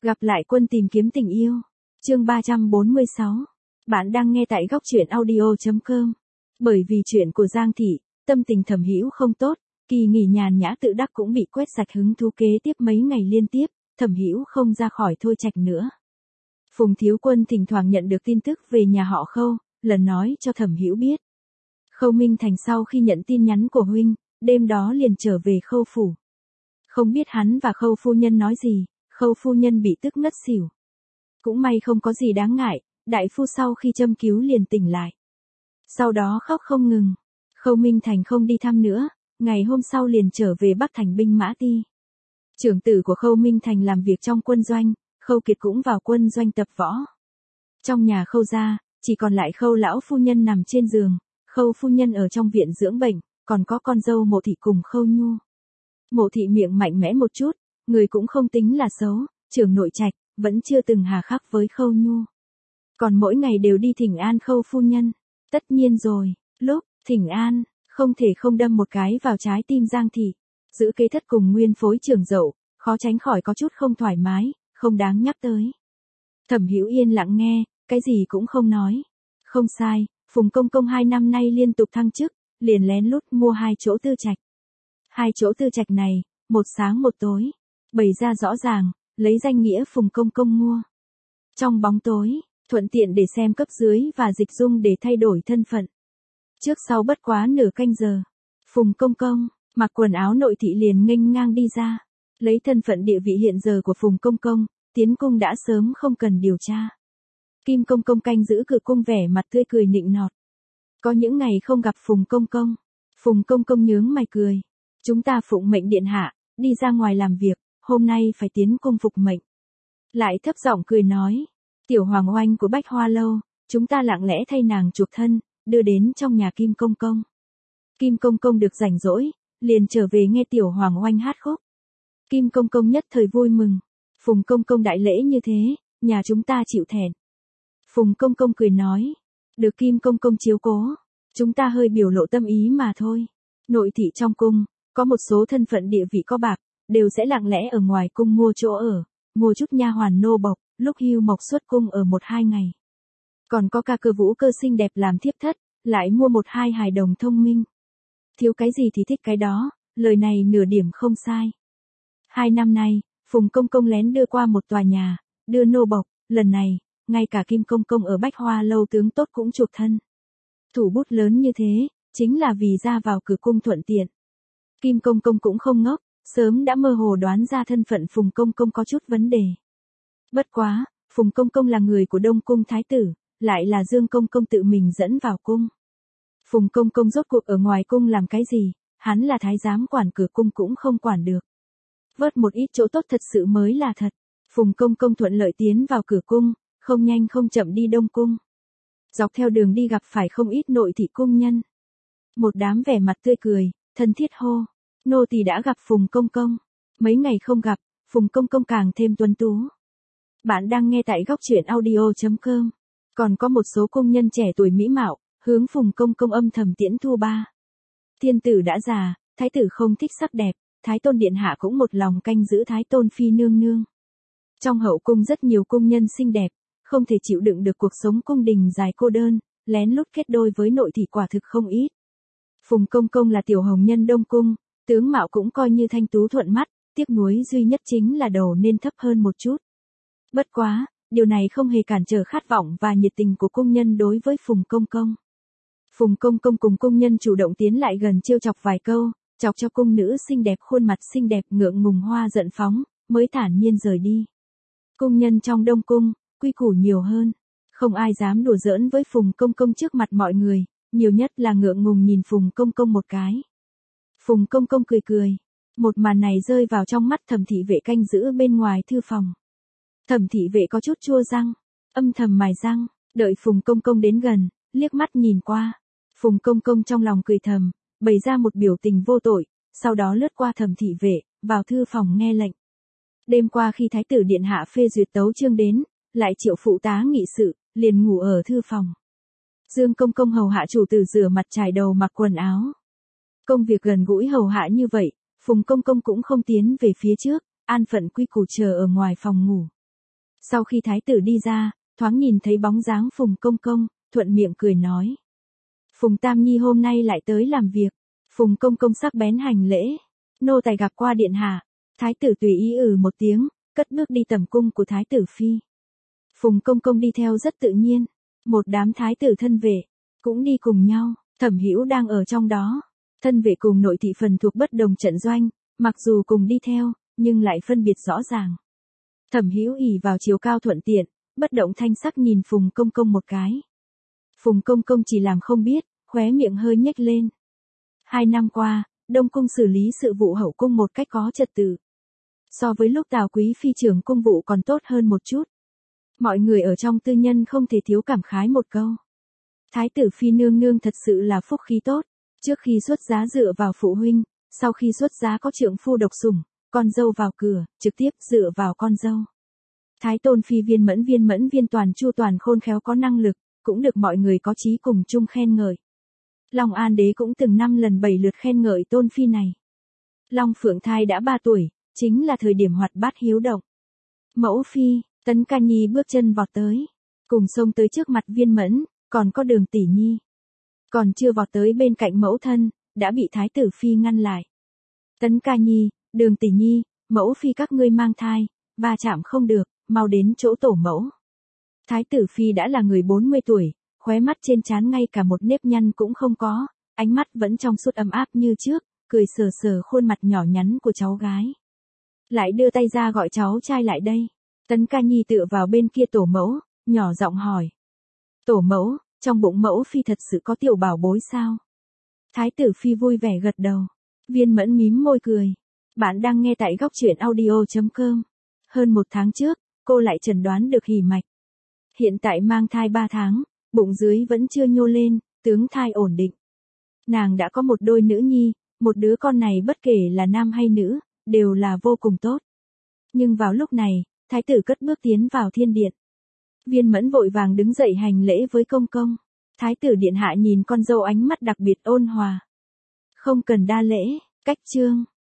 Gặp lại quân tìm kiếm tình yêu. Chương 346. Bạn đang nghe tại góc truyện audio.com. Bởi vì chuyện của Giang Thị, tâm tình Thẩm Hữu không tốt, kỳ nghỉ nhàn nhã tự đắc cũng bị quét sạch hứng thú kế tiếp mấy ngày liên tiếp, Thẩm Hữu không ra khỏi Thôi Trạch nữa. Phùng Thiếu Quân thỉnh thoảng nhận được tin tức về nhà họ Khâu, lần nói cho Thẩm Hữu biết. Khâu Minh Thành sau khi nhận tin nhắn của huynh, đêm đó liền trở về Khâu phủ. Không biết hắn và Khâu phu nhân nói gì, Khâu phu nhân bị tức ngất xỉu. Cũng may không có gì đáng ngại, đại phu sau khi châm cứu liền tỉnh lại. Sau đó khóc không ngừng. Khâu Minh Thành không đi thăm nữa, ngày hôm sau liền trở về Bắc Thành binh mã ti. Trưởng tử của Khâu Minh Thành làm việc trong quân doanh, Khâu Kiệt cũng vào quân doanh tập võ. Trong nhà Khâu gia, chỉ còn lại Khâu lão phu nhân nằm trên giường, Khâu phu nhân ở trong viện dưỡng bệnh, còn có con dâu Mộ Thị cùng Khâu Nhu. Mộ Thị miệng mạnh mẽ một chút, người cũng không tính là xấu, trưởng nội trạch, vẫn chưa từng hà khắc với Khâu Nhu. Còn mỗi ngày đều đi thỉnh an Khâu phu nhân. Tất nhiên rồi, lúc thỉnh an, không thể không đâm một cái vào trái tim Giang Thị. Giữ kế thất cùng nguyên phối trưởng dậu, khó tránh khỏi có chút không thoải mái, không đáng nhắc tới. Thẩm Hữu yên lặng nghe, cái gì cũng không nói. Không sai, Phùng Công Công 2 năm nay liên tục thăng chức, liền lén lút mua 2 chỗ tư trạch. 2 chỗ tư trạch này, một sáng một tối, bày ra rõ ràng, lấy danh nghĩa Phùng Công Công mua. Trong bóng tối, thuận tiện để xem cấp dưới và dịch dung để thay đổi thân phận. Trước sau bất quá nửa canh giờ, Phùng Công Công mặc quần áo nội thị liền nghênh ngang đi ra. Lấy thân phận địa vị hiện giờ của Phùng Công Công, tiến cung đã sớm không cần điều tra. Kim Công Công canh giữ cửa cung vẻ mặt tươi cười nịnh nọt. Có những ngày không gặp Phùng Công Công, Phùng Công Công nhướng mày cười. Chúng ta phụng mệnh điện hạ, đi ra ngoài làm việc, hôm nay phải tiến cung phục mệnh. Lại thấp giọng cười nói, tiểu hoàng oanh của Bách Hoa Lâu, chúng ta lặng lẽ thay nàng chuộc thân, đưa đến trong nhà Kim Công Công. Kim Công Công được rảnh rỗi, liền trở về nghe tiểu hoàng oanh hát khúc. Kim Công Công nhất thời vui mừng. Phùng Công Công đại lễ như thế, nhà chúng ta chịu thẹn. Phùng Công Công cười nói, được Kim Công Công chiếu cố, chúng ta hơi biểu lộ tâm ý mà thôi. Nội thị trong cung, có một số thân phận địa vị có bạc, đều sẽ lặng lẽ ở ngoài cung mua chỗ ở, mua chút nha hoàn nô bộc, lúc hưu mộc xuất cung ở 1-2 ngày. Còn có ca cơ vũ cơ xinh đẹp làm thiếp thất, lại mua 1-2 hài đồng thông minh. Thiếu cái gì thì thích cái đó, lời này nửa điểm không sai. 2 năm nay, Phùng Công Công lén đưa qua một tòa nhà, đưa nô bộc, lần này, ngay cả Kim Công Công ở Bách Hoa Lâu tướng tốt cũng chuộc thân. Thủ bút lớn như thế, chính là vì ra vào cửa cung thuận tiện. Kim Công Công cũng không ngốc, sớm đã mơ hồ đoán ra thân phận Phùng Công Công có chút vấn đề. Bất quá, Phùng Công Công là người của Đông Cung Thái tử, lại là Dương Công Công tự mình dẫn vào cung. Phùng Công Công rốt cuộc ở ngoài cung làm cái gì, hắn là thái giám quản cửa cung cũng không quản được. Vớt một ít chỗ tốt thật sự mới là thật. Phùng Công Công thuận lợi tiến vào cửa cung, không nhanh không chậm đi Đông Cung. Dọc theo đường đi gặp phải không ít nội thị cung nhân. Một đám vẻ mặt tươi cười, thân thiết hô, nô tỳ đã gặp Phùng Công Công. Mấy ngày không gặp, Phùng Công Công càng thêm tuấn tú. Bạn đang nghe tại góc truyện audio.com. Còn có một số công nhân trẻ tuổi mỹ mạo, hướng Phùng Công Công âm thầm tiễn thu ba. Thiên tử đã già, thái tử không thích sắc đẹp, thái tôn điện hạ cũng một lòng canh giữ thái tôn phi nương nương. Trong hậu cung rất nhiều công nhân xinh đẹp, không thể chịu đựng được cuộc sống cung đình dài cô đơn, lén lút kết đôi với nội thị quả thực không ít. Phùng Công Công là tiểu hồng nhân Đông Cung, tướng mạo cũng coi như thanh tú thuận mắt, tiếc nuối duy nhất chính là đầu nên thấp hơn một chút. Bất quá, điều này không hề cản trở khát vọng và nhiệt tình của công nhân đối với Phùng Công Công. Phùng Công Công cùng công nhân chủ động tiến lại gần trêu chọc vài câu, chọc cho cung nữ xinh đẹp khuôn mặt xinh đẹp ngượng ngùng hoa giận phóng, mới thản nhiên rời đi. Cung nhân trong Đông Cung, quy củ nhiều hơn, không ai dám đùa giỡn với Phùng Công Công trước mặt mọi người, nhiều nhất là ngượng ngùng nhìn Phùng Công Công một cái. Phùng Công Công cười cười, một màn này rơi vào trong mắt Thẩm thị vệ canh giữ bên ngoài thư phòng. Thẩm thị vệ có chút chua răng, âm thầm mài răng, đợi Phùng Công Công đến gần, liếc mắt nhìn qua. Phùng Công Công trong lòng cười thầm, bày ra một biểu tình vô tội, sau đó lướt qua Thẩm thị vệ, vào thư phòng nghe lệnh. Đêm qua khi Thái tử điện hạ phê duyệt tấu chương đến, lại triệu phụ tá nghị sự, liền ngủ ở thư phòng. Dương Công Công hầu hạ chủ tử rửa mặt chải đầu mặc quần áo. Công việc gần gũi hầu hạ như vậy, Phùng Công Công cũng không tiến về phía trước, an phận quy củ chờ ở ngoài phòng ngủ. Sau khi thái tử đi ra, thoáng nhìn thấy bóng dáng Phùng Công Công, thuận miệng cười nói. Phùng Tam Nhi hôm nay lại tới làm việc. Phùng Công Công sắc bén hành lễ. Nô tài gặp qua điện hạ. Thái tử tùy ý một tiếng, cất bước đi tầm cung của thái tử phi. Phùng Công Công đi theo rất tự nhiên. Một đám thái tử thân vệ cũng đi cùng nhau. Thẩm Hữu đang ở trong đó. Thân vệ cùng nội thị phần thuộc bất đồng trận doanh, mặc dù cùng đi theo, nhưng lại phân biệt rõ ràng. Thẩm Hữu ỷ vào chiều cao thuận tiện, bất động thanh sắc nhìn Phùng Công Công một cái. Phùng Công Công chỉ làm không biết, khóe miệng hơi nhếch lên. 2 năm qua, Đông Cung xử lý sự vụ hậu cung một cách có trật tự. So với lúc Tào Quý Phi trưởng cung vụ còn tốt hơn một chút. Mọi người ở trong tư nhân không thể thiếu cảm khái một câu. Thái tử Phi nương nương thật sự là phúc khí tốt. Trước khi xuất giá dựa vào phụ huynh, sau khi xuất giá có trượng phu độc sủng, con dâu vào cửa, trực tiếp dựa vào con dâu. Thái Tôn Phi viên mẫn viên toàn chu toàn khôn khéo có năng lực, cũng được mọi người có chí cùng chung khen ngợi. Long An đế cũng từng 5 lần 7 lượt khen ngợi Tôn Phi này. Long Phượng Thai đã 3 tuổi, chính là thời điểm hoạt bát hiếu động. Mẫu Phi, Tấn Ca Nhi bước chân vọt tới, cùng xông tới trước mặt viên mẫn, còn có Đường Tỷ Nhi. Còn chưa vọt tới bên cạnh mẫu thân, đã bị Thái tử Phi ngăn lại. Tấn Ca Nhi, Đường Tỷ Nhi, mẫu Phi các ngươi mang thai, va chạm không được, mau đến chỗ tổ mẫu. Thái tử Phi đã là người 40 tuổi, khóe mắt trên trán ngay cả một nếp nhăn cũng không có, ánh mắt vẫn trong suốt ấm áp như trước, cười sờ sờ khuôn mặt nhỏ nhắn của cháu gái. Lại đưa tay ra gọi cháu trai lại đây. Tấn Ca Nhi tựa vào bên kia tổ mẫu, nhỏ giọng hỏi. Tổ mẫu, trong bụng mẫu Phi thật sự có tiểu bảo bối sao? Thái tử Phi vui vẻ gật đầu. Viên Mẫn mím môi cười. Bạn đang nghe tại góc truyện audio.com. Hơn 1 tháng trước, cô lại chẩn đoán được hỉ mạch. Hiện tại mang thai 3 tháng, bụng dưới vẫn chưa nhô lên, tướng thai ổn định. Nàng đã có một đôi nữ nhi, một đứa con này bất kể là nam hay nữ, đều là vô cùng tốt. Nhưng vào lúc này, thái tử cất bước tiến vào thiên điện. Viên Mẫn vội vàng đứng dậy hành lễ với công công. Thái tử điện hạ nhìn con dâu ánh mắt đặc biệt ôn hòa. Không cần đa lễ, cách chương.